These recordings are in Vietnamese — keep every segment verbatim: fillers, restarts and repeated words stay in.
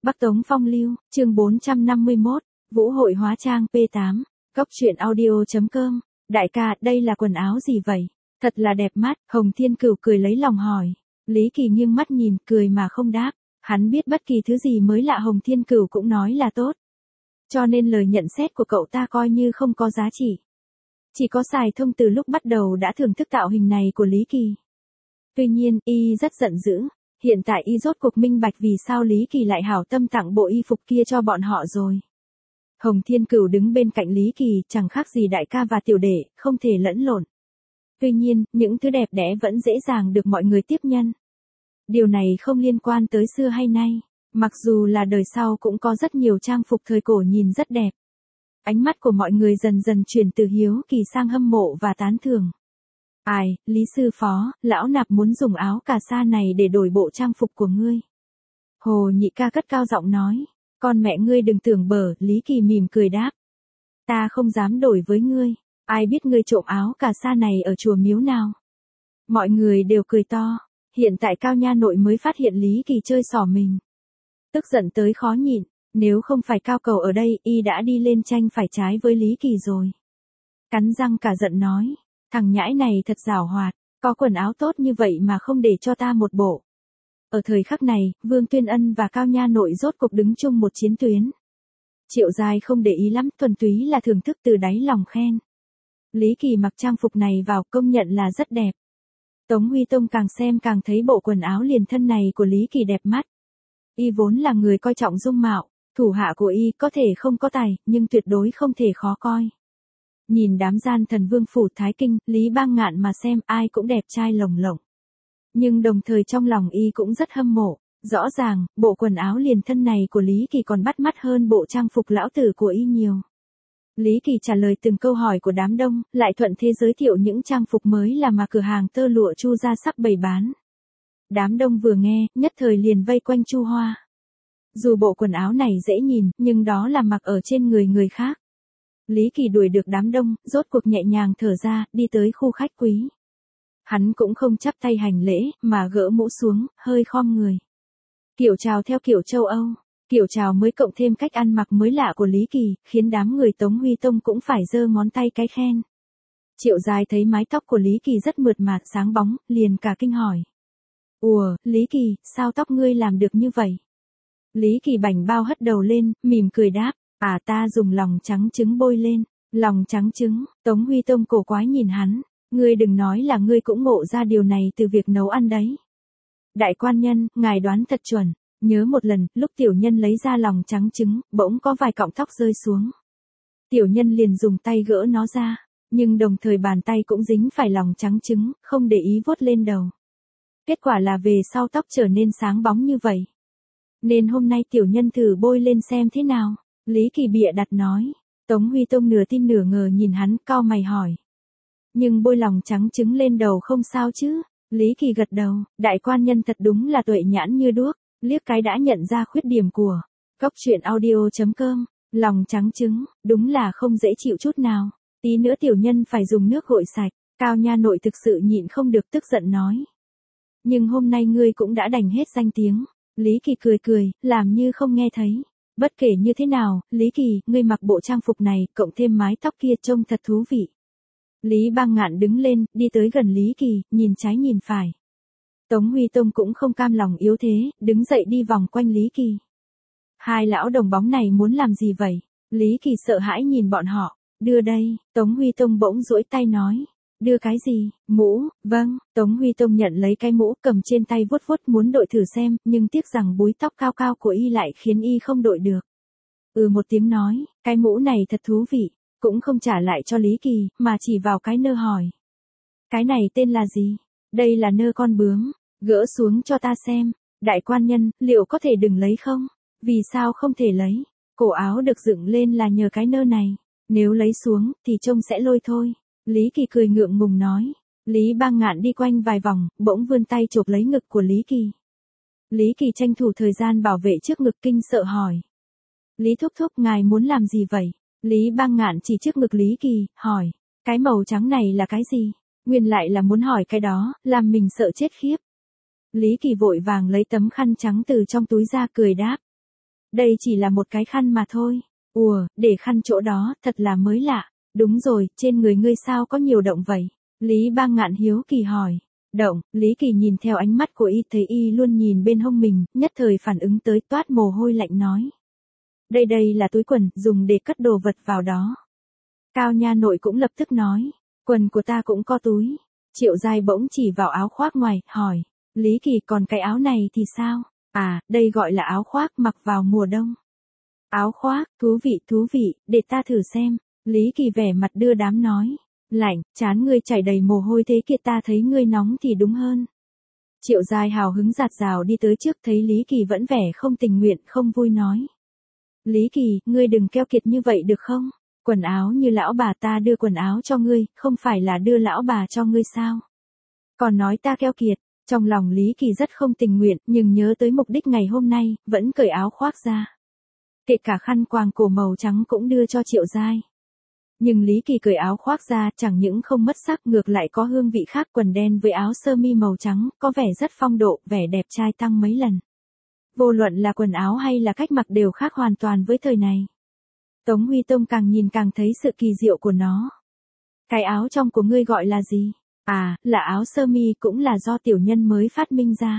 Bắc Tống Phong Lưu, chương bốn trăm năm mươi mốt, Vũ Hội Hóa Trang pê tám, Cốc truyện audio chấm com. Đại ca, đây là quần áo gì vậy? Thật là đẹp mắt, Hồng Thiên Cửu cười lấy lòng hỏi. Lý Kỳ nghiêng mắt nhìn, cười mà không đáp. Hắn biết bất kỳ thứ gì mới lạ Hồng Thiên Cửu cũng nói là tốt. Cho nên lời nhận xét của cậu ta coi như không có giá trị. Chỉ có Sài Thông từ lúc bắt đầu đã thưởng thức tạo hình này của Lý Kỳ. Tuy nhiên, y rất giận dữ. Hiện tại y rốt cuộc minh bạch vì sao Lý Kỳ lại hảo tâm tặng bộ y phục kia cho bọn họ rồi. Hồng Thiên Cửu đứng bên cạnh Lý Kỳ, chẳng khác gì đại ca và tiểu đệ, không thể lẫn lộn. Tuy nhiên, những thứ đẹp đẽ vẫn dễ dàng được mọi người tiếp nhận. Điều này không liên quan tới xưa hay nay, mặc dù là đời sau cũng có rất nhiều trang phục thời cổ nhìn rất đẹp. Ánh mắt của mọi người dần dần chuyển từ hiếu kỳ sang hâm mộ và tán thưởng. Ai, Lý sư phó, lão nạp muốn dùng áo cà sa này để đổi bộ trang phục của ngươi. Hồ Nhị ca cất cao giọng nói, con mẹ ngươi đừng tưởng bở, Lý Kỳ mỉm cười đáp. Ta không dám đổi với ngươi, ai biết ngươi trộm áo cà sa này ở chùa miếu nào. Mọi người đều cười to, hiện tại Cao Nha Nội mới phát hiện Lý Kỳ chơi xỏ mình. Tức giận tới khó nhịn, nếu không phải Cao Cầu ở đây, y đã đi lên tranh phải trái với Lý Kỳ rồi. Cắn răng cả giận nói. Thằng nhãi này thật giảo hoạt, có quần áo tốt như vậy mà không để cho ta một bộ. Ở thời khắc này, Vương Tuyên Ân và Cao Nha Nội rốt cục đứng chung một chiến tuyến. Triệu Giai không để ý lắm, thuần túy là thưởng thức từ đáy lòng khen. Lý Kỳ mặc trang phục này vào công nhận là rất đẹp. Tống Huy Tông càng xem càng thấy bộ quần áo liền thân này của Lý Kỳ đẹp mắt. Y vốn là người coi trọng dung mạo, thủ hạ của y có thể không có tài, nhưng tuyệt đối không thể khó coi. Nhìn đám gian thần vương phủ Thái Kinh, Lý Bang Ngạn mà xem ai cũng đẹp trai lồng lộng. Nhưng đồng thời trong lòng y cũng rất hâm mộ, rõ ràng, bộ quần áo liền thân này của Lý Kỳ còn bắt mắt hơn bộ trang phục lão tử của y nhiều. Lý Kỳ trả lời từng câu hỏi của đám đông, lại thuận thế giới thiệu những trang phục mới là mà cửa hàng tơ lụa Chu gia sắp bày bán. Đám đông vừa nghe, nhất thời liền vây quanh Chu Hoa. Dù bộ quần áo này dễ nhìn, nhưng đó là mặc ở trên người người khác. Lý Kỳ đuổi được đám đông, rốt cuộc nhẹ nhàng thở ra, đi tới khu khách quý. Hắn cũng không chắp tay hành lễ, mà gỡ mũ xuống, hơi khom người. Kiểu chào theo kiểu châu Âu, kiểu chào mới cộng thêm cách ăn mặc mới lạ của Lý Kỳ, khiến đám người Tống Huy Tông cũng phải giơ ngón tay cái khen. Triệu Giai thấy mái tóc của Lý Kỳ rất mượt mà, sáng bóng, liền cả kinh hỏi. Ủa, Lý Kỳ, sao tóc ngươi làm được như vậy? Lý Kỳ bảnh bao hất đầu lên, mỉm cười đáp. À ta dùng lòng trắng trứng bôi lên. Lòng trắng trứng, Tống Huy Tông cổ quái nhìn hắn. Ngươi đừng nói là ngươi cũng ngộ ra điều này từ việc nấu ăn đấy. Đại quan nhân, ngài đoán thật chuẩn. Nhớ một lần, lúc tiểu nhân lấy ra lòng trắng trứng, bỗng có vài cọng tóc rơi xuống. Tiểu nhân liền dùng tay gỡ nó ra, nhưng đồng thời bàn tay cũng dính phải lòng trắng trứng, không để ý vuốt lên đầu. Kết quả là về sau tóc trở nên sáng bóng như vậy. Nên hôm nay tiểu nhân thử bôi lên xem thế nào. Lý Kỳ bịa đặt nói. Tống Huy Tông nửa tin nửa ngờ nhìn hắn, cau mày hỏi. Nhưng bôi lòng trắng trứng lên đầu không sao chứ? Lý Kỳ gật đầu, đại quan nhân thật đúng là tuệ nhãn như đuốc, liếc cái đã nhận ra khuyết điểm của Cốc truyện audio chấm com. Lòng trắng trứng, đúng là không dễ chịu chút nào. Tí nữa tiểu nhân phải dùng nước gội sạch. Cao Nha Nội thực sự nhịn không được tức giận nói. Nhưng hôm nay ngươi cũng đã đành hết danh tiếng. Lý Kỳ cười cười, làm như không nghe thấy. Bất kể như thế nào, Lý Kỳ, ngươi mặc bộ trang phục này, cộng thêm mái tóc kia trông thật thú vị. Lý Bang Ngạn đứng lên, đi tới gần Lý Kỳ, nhìn trái nhìn phải. Tống Huy Tông cũng không cam lòng yếu thế, đứng dậy đi vòng quanh Lý Kỳ. Hai lão đồng bóng này muốn làm gì vậy? Lý Kỳ sợ hãi nhìn bọn họ. Đưa đây, Tống Huy Tông bỗng duỗi tay nói. Đưa cái gì? Mũ, vâng. Tống Huy Tông nhận lấy cái mũ cầm trên tay vuốt vuốt muốn đội thử xem, nhưng tiếc rằng búi tóc cao cao của y lại khiến y không đội được. Ừ một tiếng nói, cái mũ này thật thú vị, cũng không trả lại cho Lý Kỳ, mà chỉ vào cái nơ hỏi. Cái này tên là gì? Đây là nơ con bướm, gỡ xuống cho ta xem. Đại quan nhân, liệu có thể đừng lấy không? Vì sao không thể lấy? Cổ áo được dựng lên là nhờ cái nơ này, nếu lấy xuống, thì trông sẽ lôi thôi. Lý Kỳ cười ngượng ngùng nói. Lý Bang Ngạn đi quanh vài vòng, bỗng vươn tay chộp lấy ngực của Lý Kỳ. Lý Kỳ tranh thủ thời gian bảo vệ trước ngực kinh sợ hỏi. Lý thúc thúc ngài muốn làm gì vậy? Lý Bang Ngạn chỉ trước ngực Lý Kỳ, hỏi. Cái màu trắng này là cái gì? Nguyên lại là muốn hỏi cái đó, làm mình sợ chết khiếp. Lý Kỳ vội vàng lấy tấm khăn trắng từ trong túi ra cười đáp. Đây chỉ là một cái khăn mà thôi. Ùa, để khăn chỗ đó, thật là mới lạ. Đúng rồi, trên người ngươi sao có nhiều động vậy? Lý Bang Ngạn hiếu kỳ hỏi. Động, Lý Kỳ nhìn theo ánh mắt của y thấy y luôn nhìn bên hông mình, nhất thời phản ứng tới toát mồ hôi lạnh nói. Đây đây là túi quần, dùng để cất đồ vật vào đó. Cao nha nội cũng lập tức nói. Quần của ta cũng có túi. Triệu Giai bỗng chỉ vào áo khoác ngoài, hỏi. Lý Kỳ còn cái áo này thì sao? À, đây gọi là áo khoác mặc vào mùa đông. Áo khoác, thú vị thú vị, để ta thử xem. Lý Kỳ vẻ mặt đưa đám nói. Lạnh, chán ngươi chảy đầy mồ hôi thế kia ta thấy ngươi nóng thì đúng hơn. Triệu Giai hào hứng giạt rào đi tới trước thấy Lý Kỳ vẫn vẻ không tình nguyện không vui nói. Lý Kỳ, ngươi đừng keo kiệt như vậy được không? Quần áo như lão bà ta đưa quần áo cho ngươi, không phải là đưa lão bà cho ngươi sao? Còn nói ta keo kiệt, trong lòng Lý Kỳ rất không tình nguyện nhưng nhớ tới mục đích ngày hôm nay, vẫn cởi áo khoác ra. Kể cả khăn quàng cổ màu trắng cũng đưa cho Triệu Giai. Nhưng Lý Kỳ cởi áo khoác ra chẳng những không mất sắc ngược lại có hương vị khác quần đen với áo sơ mi màu trắng, có vẻ rất phong độ, vẻ đẹp trai tăng mấy lần. Vô luận là quần áo hay là cách mặc đều khác hoàn toàn với thời này. Tống Huy Tông càng nhìn càng thấy sự kỳ diệu của nó. Cái áo trong của ngươi gọi là gì? À, là áo sơ mi cũng là do tiểu nhân mới phát minh ra.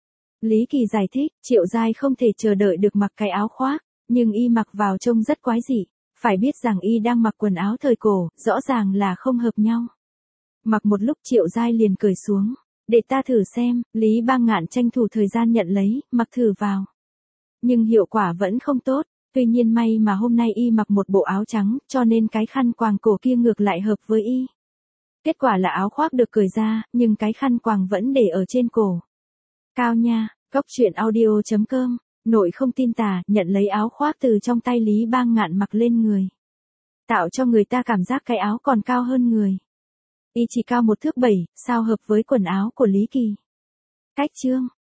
Lý Kỳ giải thích, Triệu Giai không thể chờ đợi được mặc cái áo khoác, nhưng y mặc vào trông rất quái dị. Phải biết rằng y đang mặc quần áo thời cổ, rõ ràng là không hợp nhau. Mặc một lúc Triệu Giai liền cởi xuống. Để ta thử xem, Lý Bang Ngạn tranh thủ thời gian nhận lấy, mặc thử vào. Nhưng hiệu quả vẫn không tốt, tuy nhiên may mà hôm nay y mặc một bộ áo trắng, cho nên cái khăn quàng cổ kia ngược lại hợp với y. Kết quả là áo khoác được cởi ra, nhưng cái khăn quàng vẫn để ở trên cổ. Cao nha, cốc truyện audio chấm com, nội không tin tà, nhận lấy áo khoác từ trong tay Lý Bang Ngạn mặc lên người. Tạo cho người ta cảm giác cái áo còn cao hơn người. Y chỉ cao một thước bảy, sao hợp với quần áo của Lý Kỳ. Cách chương